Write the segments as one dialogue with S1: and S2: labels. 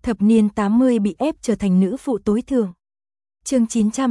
S1: Thập niên 80 bị ép trở thành nữ phụ tối thượng. Chương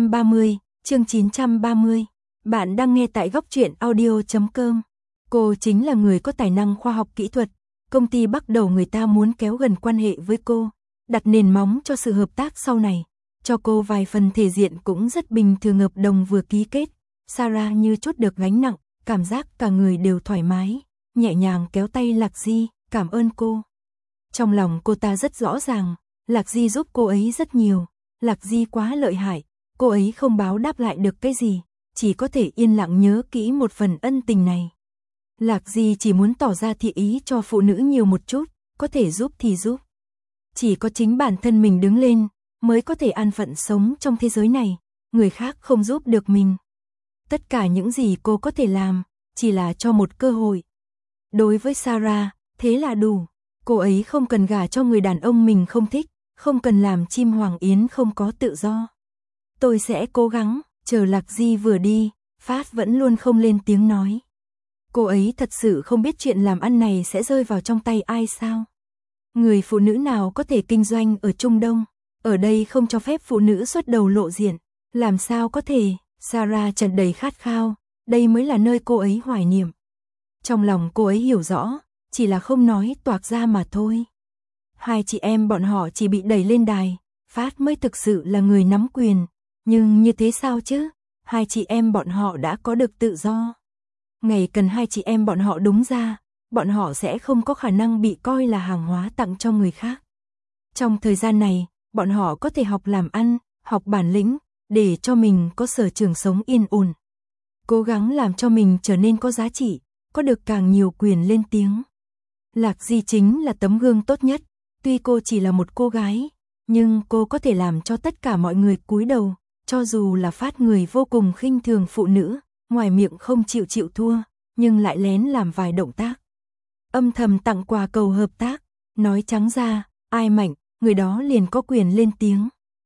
S1: 930. Bạn đang nghe tại góc truyện audio.com. Cô chính là người có tài năng khoa học kỹ thuật. Công ty bắt đầu người ta muốn kéo gần quan hệ với cô, đặt nền móng cho sự hợp tác sau này. Cho cô vài phần thể diện cũng rất bình thường. Hợp đồng vừa ký kết, Sarah như trút được gánh nặng, cảm giác cả người đều thoải mái, nhẹ nhàng kéo tay Lạc Di, cảm ơn cô. Trong lòng cô ta rất rõ ràng, Lạc Di giúp cô ấy rất nhiều, Lạc Di quá lợi hại, cô ấy không báo đáp lại được cái gì, chỉ có thể yên lặng nhớ kỹ một phần ân tình này. Lạc Di chỉ muốn tỏ ra thiện ý cho phụ nữ nhiều một chút, có thể giúp thì giúp. Chỉ có chính bản thân mình đứng lên, mới có thể an phận sống trong thế giới này, người khác không giúp được mình. Tất cả những gì cô có thể làm, chỉ là cho một cơ hội. Đối với Sarah, thế là đủ. Cô ấy không cần gả cho người đàn ông mình không thích, không cần làm chim hoàng yến không có tự do. Tôi sẽ cố gắng. Chờ Lạc Di vừa đi, Phát vẫn luôn không lên tiếng nói. Cô ấy thật sự không biết chuyện làm ăn này sẽ rơi vào trong tay ai sao. Người phụ nữ nào có thể kinh doanh ở Trung Đông, ở đây không cho phép phụ nữ xuất đầu lộ diện, làm sao có thể. Sarah tràn đầy khát khao, đây mới là nơi cô ấy hoài niệm. Trong lòng cô ấy hiểu rõ, chỉ là không nói toạc ra mà thôi. Hai chị em bọn họ chỉ bị đẩy lên đài, Phát mới thực sự là người nắm quyền. Nhưng như thế sao chứ, hai chị em bọn họ đã có được tự do. Ngày cần hai chị em bọn họ đúng ra, bọn họ sẽ không có khả năng bị coi là hàng hóa tặng cho người khác. Trong thời gian này, bọn họ có thể học làm ăn, học bản lĩnh, để cho mình có sở trường sống yên ổn. Cố gắng làm cho mình trở nên có giá trị, có được càng nhiều quyền lên tiếng. Lạc Di chính là tấm gương tốt nhất, tuy cô chỉ là một cô gái, nhưng cô có thể làm cho tất cả mọi người cúi đầu. Cho dù là Phát người vô cùng khinh thường phụ nữ, ngoài miệng không chịu thua, nhưng lại lén làm vài động tác. Âm thầm tặng quà cầu hợp tác, nói trắng ra, ai mạnh, người đó liền có quyền lên tiếng.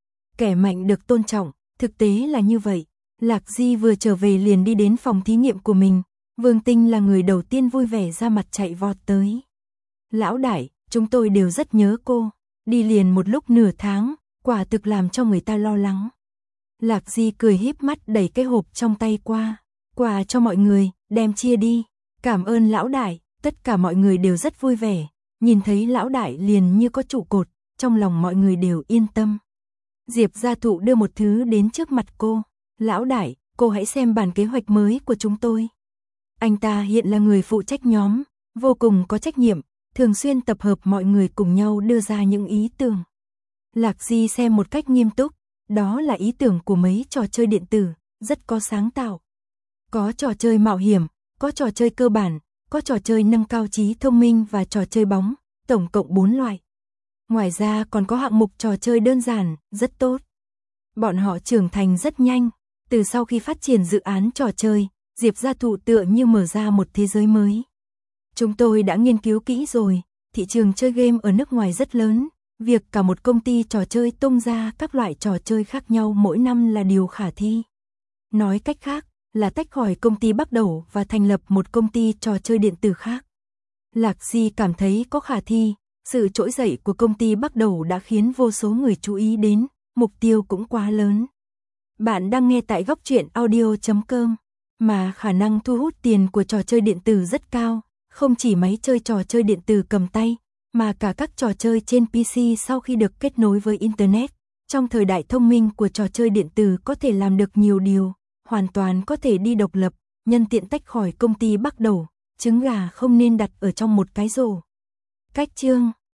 S1: Kẻ mạnh được tôn trọng, thực tế là như vậy. Lạc Di vừa trở về liền đi đến phòng thí nghiệm của mình, Vương Tinh là người đầu tiên vui vẻ ra mặt chạy vọt tới. Lão đại, chúng tôi đều rất nhớ cô, đi liền một lúc nửa tháng, quả thực làm cho người ta lo lắng. Lạc Di cười híp mắt đẩy cái hộp trong tay qua, quà cho mọi người, đem chia đi, cảm ơn lão đại, tất cả mọi người đều rất vui vẻ, nhìn thấy lão đại liền như có trụ cột, trong lòng mọi người đều yên tâm. Diệp Gia Thụ đưa một thứ đến trước mặt cô, lão đại, cô hãy xem bản kế hoạch mới của chúng tôi. Anh ta hiện là người phụ trách nhóm, vô cùng có trách nhiệm, thường xuyên tập hợp mọi người cùng nhau đưa ra những ý tưởng. Lạc Di xem một cách nghiêm túc. Đó là ý tưởng của mấy trò chơi điện tử, rất có sáng tạo. Có trò chơi mạo hiểm, có trò chơi cơ bản, có trò chơi nâng cao trí thông minh và trò chơi bóng, tổng cộng 4 loại. Ngoài ra còn có hạng mục trò chơi đơn giản, rất tốt. Bọn họ trưởng thành rất nhanh, từ sau khi phát triển dự án trò chơi, Diệp Gia Thụ tựa như mở ra một thế giới mới. Chúng tôi đã nghiên cứu kỹ rồi, thị trường chơi game ở nước ngoài rất lớn. Việc cả một công ty trò chơi tung ra các loại trò chơi khác nhau mỗi năm là điều khả thi. Nói cách khác, là tách khỏi công ty bắt đầu và thành lập một công ty trò chơi điện tử khác. Lạc Di cảm thấy có khả thi, sự trỗi dậy của công ty bắt đầu đã khiến vô số người chú ý đến, mục tiêu cũng quá lớn. Bạn đang nghe tại góc truyện audio.com, mà khả năng thu hút tiền của trò chơi điện tử rất cao, không chỉ máy chơi trò chơi điện tử cầm tay, mà cả các trò chơi trên PC sau khi được kết nối với Internet. Trong thời đại thông minh của trò chơi điện tử có thể làm được nhiều điều, hoàn toàn có thể đi độc lập, nhân tiện tách khỏi công ty bắt đầu, trứng gà không nên đặt ở trong một cái rổ. Cách chương